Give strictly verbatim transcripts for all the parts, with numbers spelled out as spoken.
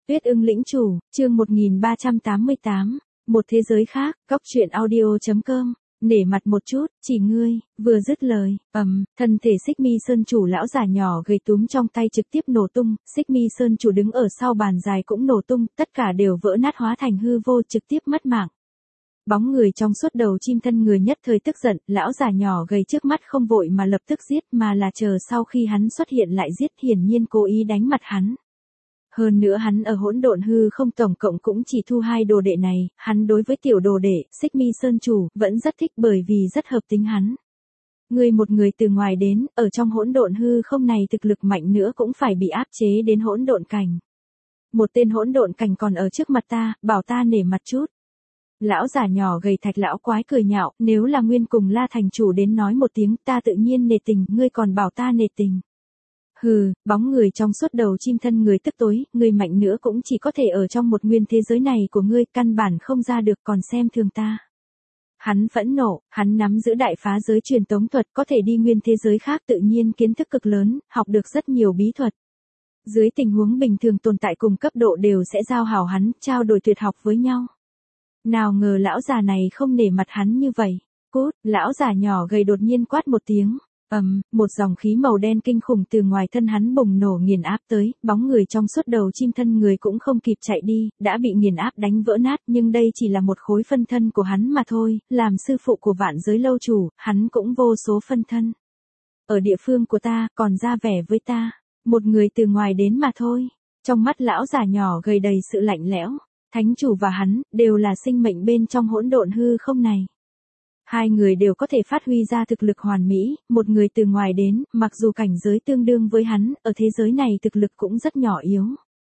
Tuyết ưng lĩnh chủ, chương một nghìn ba trăm tám mươi tám, một thế giới khác, góc truyện audio chấm com, nể mặt một chút, chỉ ngươi, vừa dứt lời, ầm, thân thể Xích Mi Sơn chủ lão già nhỏ gầy túm trong tay trực tiếp nổ tung, Xích Mi Sơn chủ đứng ở sau bàn dài cũng nổ tung, tất cả đều vỡ nát hóa thành hư vô trực tiếp mất mạng. Bóng người trong suốt đầu chim thân người nhất thời tức giận, lão già nhỏ gầy trước mắt không vội mà lập tức giết mà là chờ sau khi hắn xuất hiện lại giết, hiển nhiên cố ý đánh mặt hắn. Hơn nữa hắn ở hỗn độn hư không tổng cộng cũng chỉ thu hai đồ đệ này, hắn đối với tiểu đồ đệ, Xích Mi Sơn chủ, vẫn rất thích bởi vì rất hợp tính hắn. Người một người từ ngoài đến, ở trong hỗn độn hư không này thực lực mạnh nữa cũng phải bị áp chế đến hỗn độn cảnh. Một tên hỗn độn cảnh còn ở trước mặt ta, bảo ta nể mặt chút. Lão già nhỏ gầy Thạch lão quái cười nhạo, nếu là nguyên cùng La thành chủ đến nói một tiếng ta tự nhiên nể tình, ngươi còn bảo ta nể tình. Hừ, bóng người trong suốt đầu chim thân người tức tối, ngươi mạnh nữa cũng chỉ có thể ở trong một nguyên thế giới này của ngươi, căn bản không ra được còn xem thường ta. Hắn phẫn nộ, hắn nắm giữ đại phá giới truyền tống thuật, có thể đi nguyên thế giới khác, tự nhiên kiến thức cực lớn, học được rất nhiều bí thuật. Dưới tình huống bình thường tồn tại cùng cấp độ đều sẽ giao hảo hắn, trao đổi tuyệt học với nhau. Nào ngờ lão già này không nể mặt hắn như vậy. Cút, lão già nhỏ gầy đột nhiên quát một tiếng. Ầm, um, một dòng khí màu đen kinh khủng từ ngoài thân hắn bùng nổ nghiền áp tới, bóng người trong suốt đầu chim thân người cũng không kịp chạy đi, đã bị nghiền áp đánh vỡ nát, nhưng đây chỉ là một khối phân thân của hắn mà thôi, làm sư phụ của vạn giới lâu chủ, hắn cũng vô số phân thân. Ở địa phương của ta, còn ra vẻ với ta, một người từ ngoài đến mà thôi. Trong mắt lão già nhỏ gầy đầy sự lạnh lẽo, thánh chủ và hắn, đều là sinh mệnh bên trong hỗn độn hư không này. Hai người đều có thể phát huy ra thực lực hoàn mỹ, một người từ ngoài đến, mặc dù cảnh giới tương đương với hắn, ở thế giới này thực lực cũng rất nhỏ yếu.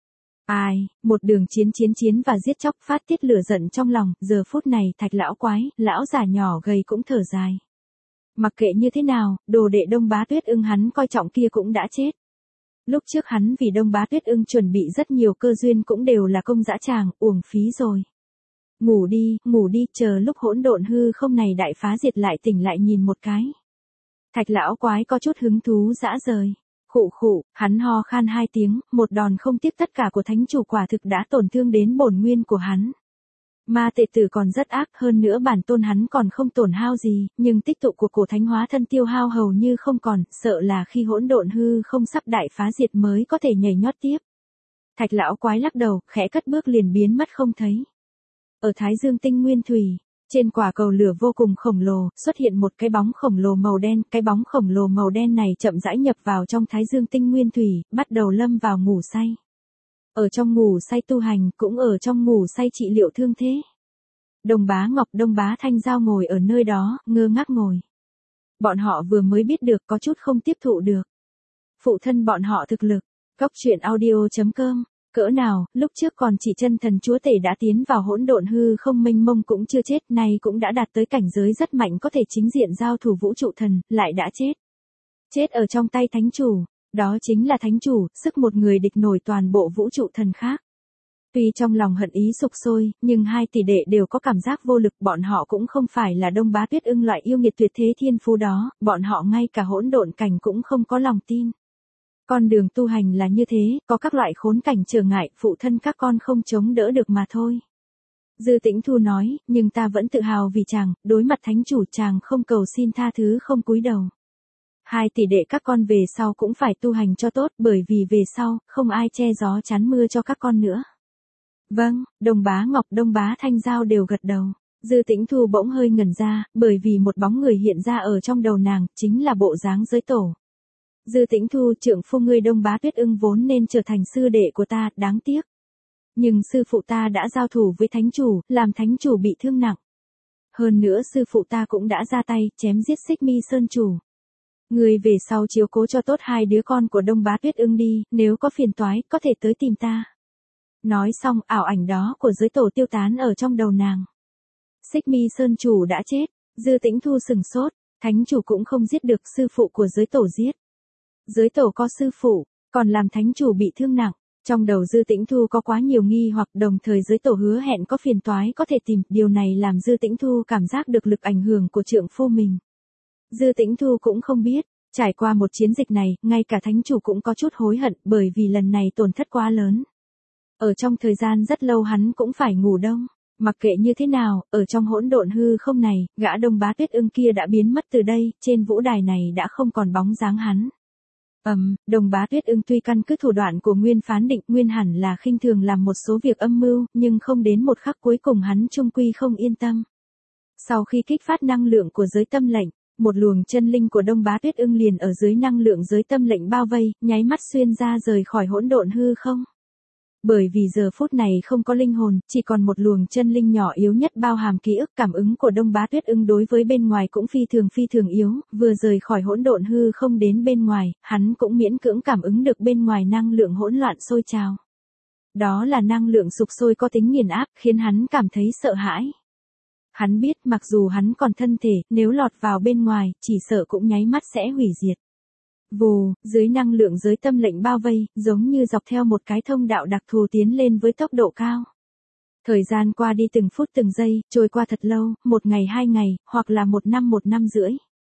Ai, một đường chiến chiến chiến và giết chóc phát tiết lửa giận trong lòng, giờ phút này Thạch lão quái, lão già nhỏ gầy cũng thở dài. Mặc kệ như thế nào, đồ đệ Đông Bá Tuyết ưng hắn coi trọng kia cũng đã chết. Lúc trước hắn vì Đông Bá Tuyết ưng chuẩn bị rất nhiều cơ duyên cũng đều là công dã tràng, uổng phí rồi. Ngủ đi, ngủ đi, chờ lúc hỗn độn hư không này đại phá diệt lại tỉnh lại nhìn một cái. Thạch lão quái có chút hứng thú dã rời. Khụ khụ, hắn ho khan hai tiếng, một đòn không tiếc tất cả của thánh chủ quả thực đã tổn thương đến bổn nguyên của hắn. Ma tệ tử còn rất ác, hơn nữa bản tôn hắn còn không tổn hao gì, nhưng tích tụ của cổ thánh hóa thân tiêu hao hầu như không còn, sợ là khi hỗn độn hư không sắp đại phá diệt mới có thể nhảy nhót tiếp. Thạch lão quái lắc đầu, khẽ cất bước liền biến mất không thấy. Ở Thái Dương tinh nguyên thủy, trên quả cầu lửa vô cùng khổng lồ, xuất hiện một cái bóng khổng lồ màu đen, cái bóng khổng lồ màu đen này chậm rãi nhập vào trong Thái Dương tinh nguyên thủy, bắt đầu lâm vào ngủ say. Ở trong ngủ say tu hành, cũng ở trong ngủ say trị liệu thương thế. Đông Bá Ngọc, Đông Bá Thanh Giao ngồi ở nơi đó, ngơ ngác ngồi. Bọn họ vừa mới biết được có chút không tiếp thụ được. Phụ thân bọn họ thực lực, góc truyện audio chấm com. Cỡ nào, lúc trước còn chỉ chân thần chúa tể đã tiến vào hỗn độn hư không mênh mông cũng chưa chết, nay cũng đã đạt tới cảnh giới rất mạnh có thể chính diện giao thủ vũ trụ thần, lại đã chết. Chết ở trong tay thánh chủ, đó chính là thánh chủ, sức một người địch nổi toàn bộ vũ trụ thần khác. Tuy trong lòng hận ý sục sôi, nhưng hai tỷ đệ đều có cảm giác vô lực, bọn họ cũng không phải là Đông Bá Tuyết ưng loại yêu nghiệt tuyệt thế thiên phú đó, bọn họ ngay cả hỗn độn cảnh cũng không có lòng tin. Con đường tu hành là như thế, có các loại khốn cảnh trở ngại, phụ thân các con không chống đỡ được mà thôi. Dư Tĩnh Thu nói, nhưng ta vẫn tự hào vì chàng, đối mặt thánh chủ chàng không cầu xin tha thứ không cúi đầu. Hai tỷ đệ các con về sau cũng phải tu hành cho tốt, bởi vì về sau, không ai che gió chắn mưa cho các con nữa. Vâng, Đông Bá Ngọc, Đông Bá Thanh Giao đều gật đầu. Dư Tĩnh Thu bỗng hơi ngẩn ra, bởi vì một bóng người hiện ra ở trong đầu nàng, chính là bộ dáng giới tổ. Dư Tĩnh Thu, trượng phu ngươi Đông Bá Tuyết ưng vốn nên trở thành sư đệ của ta, đáng tiếc. Nhưng sư phụ ta đã giao thủ với thánh chủ, làm thánh chủ bị thương nặng. Hơn nữa sư phụ ta cũng đã ra tay, chém giết Xích Mi Sơn chủ. Ngươi về sau chiếu cố cho tốt hai đứa con của Đông Bá Tuyết ưng đi, nếu có phiền toái, có thể tới tìm ta. Nói xong, ảo ảnh đó của giới tổ tiêu tán ở trong đầu nàng. Xích Mi Sơn chủ đã chết, Dư Tĩnh Thu sừng sốt, thánh chủ cũng không giết được, sư phụ của giới tổ giết. Giới tổ có sư phụ, còn làm thánh chủ bị thương nặng. Trong đầu Dư Tĩnh Thu có quá nhiều nghi hoặc, đồng thời giới tổ hứa hẹn có phiền toái có thể tìm, điều này làm Dư Tĩnh Thu cảm giác được lực ảnh hưởng của trượng phu mình. Dư Tĩnh Thu cũng không biết, trải qua một chiến dịch này, ngay cả thánh chủ cũng có chút hối hận, bởi vì lần này tổn thất quá lớn. Ở trong thời gian rất lâu hắn cũng phải ngủ đông. Mặc kệ như thế nào, ở trong hỗn độn hư không này, gã Đông Bá Tuyết Ưng kia đã biến mất từ đây, trên vũ đài này đã không còn bóng dáng hắn. Ầm, um, Đông Bá Tuyết Ưng tuy căn cứ thủ đoạn của Nguyên phán định Nguyên hẳn là khinh thường làm một số việc âm mưu, nhưng không đến một khắc cuối cùng hắn chung quy không yên tâm. Sau khi kích phát năng lượng của giới tâm lệnh, một luồng chân linh của Đông Bá Tuyết Ưng liền ở dưới năng lượng giới tâm lệnh bao vây, nháy mắt xuyên ra rời khỏi hỗn độn hư không. Bởi vì giờ phút này không có linh hồn, chỉ còn một luồng chân linh nhỏ yếu nhất bao hàm ký ức cảm ứng của Đông Bá Tuyết Ưng đối với bên ngoài cũng phi thường phi thường yếu, vừa rời khỏi hỗn độn hư không đến bên ngoài, hắn cũng miễn cưỡng cảm ứng được bên ngoài năng lượng hỗn loạn sôi trào. Đó là năng lượng sục sôi có tính nghiền áp, khiến hắn cảm thấy sợ hãi. Hắn biết mặc dù hắn còn thân thể, nếu lọt vào bên ngoài, chỉ sợ cũng nháy mắt sẽ hủy diệt. Vù, dưới năng lượng giới tâm lệnh bao vây, giống như dọc theo một cái thông đạo đặc thù tiến lên với tốc độ cao. Thời gian qua đi từng phút từng giây, trôi qua thật lâu, một ngày hai ngày, hoặc là một năm một năm rưỡi.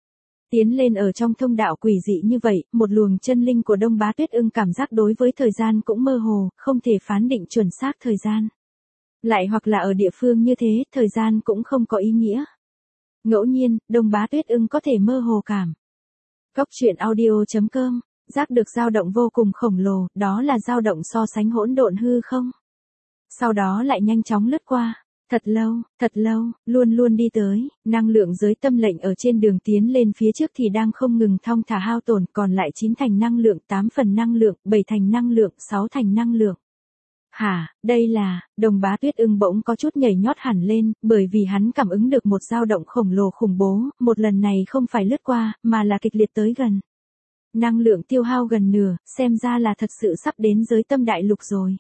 Tiến lên ở trong thông đạo quỷ dị như vậy, một luồng chân linh của Đông Bá Tuyết Ưng cảm giác đối với thời gian cũng mơ hồ, không thể phán định chuẩn xác thời gian. Lại hoặc là ở địa phương như thế, thời gian cũng không có ý nghĩa. Ngẫu nhiên, Đông Bá Tuyết Ưng có thể mơ hồ cảm. Góc truyện audio chấm com, giác được dao động vô cùng khổng lồ, đó là dao động so sánh hỗn độn hư không. Sau đó lại nhanh chóng lướt qua, thật lâu, thật lâu, luôn luôn đi tới, năng lượng giới tâm lệnh ở trên đường tiến lên phía trước thì đang không ngừng thong thả hao tổn, còn lại chín thành năng lượng, tám phần năng lượng, bảy thành năng lượng, sáu thành năng lượng. Hả, đây là, Đông Bá Tuyết Ưng bỗng có chút nhảy nhót hẳn lên, bởi vì hắn cảm ứng được một dao động khổng lồ khủng bố, một lần này không phải lướt qua, mà là kịch liệt tới gần. Năng lượng tiêu hao gần nửa, xem ra là thật sự sắp đến giới tâm đại lục rồi.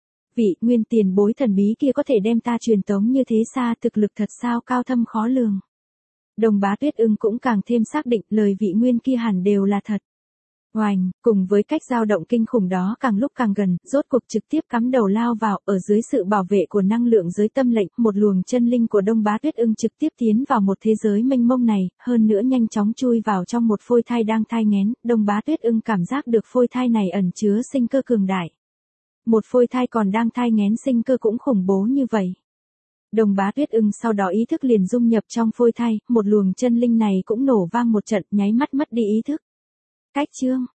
Vị Nguyên tiền bối thần bí kia có thể đem ta truyền tống như thế xa, thực lực thật sao cao thâm khó lường. Đông Bá Tuyết Ưng cũng càng thêm xác định lời vị Nguyên kia hẳn đều là thật. Oành, cùng với cách dao động kinh khủng đó càng lúc càng gần, rốt cuộc trực tiếp cắm đầu lao vào, ở dưới sự bảo vệ của năng lượng giới tâm lệnh, một luồng chân linh của Đông Bá Tuyết Ưng trực tiếp tiến vào một thế giới mênh mông này, hơn nữa nhanh chóng chui vào trong một phôi thai đang thai nghén, Đông Bá Tuyết Ưng cảm giác được phôi thai này ẩn chứa sinh cơ cường đại. Một phôi thai còn đang thai nghén sinh cơ cũng khủng bố như vậy. Đông Bá Tuyết Ưng sau đó ý thức liền dung nhập trong phôi thai, một luồng chân linh này cũng nổ vang một trận, nháy mắt mất đi ý thức. Cách chương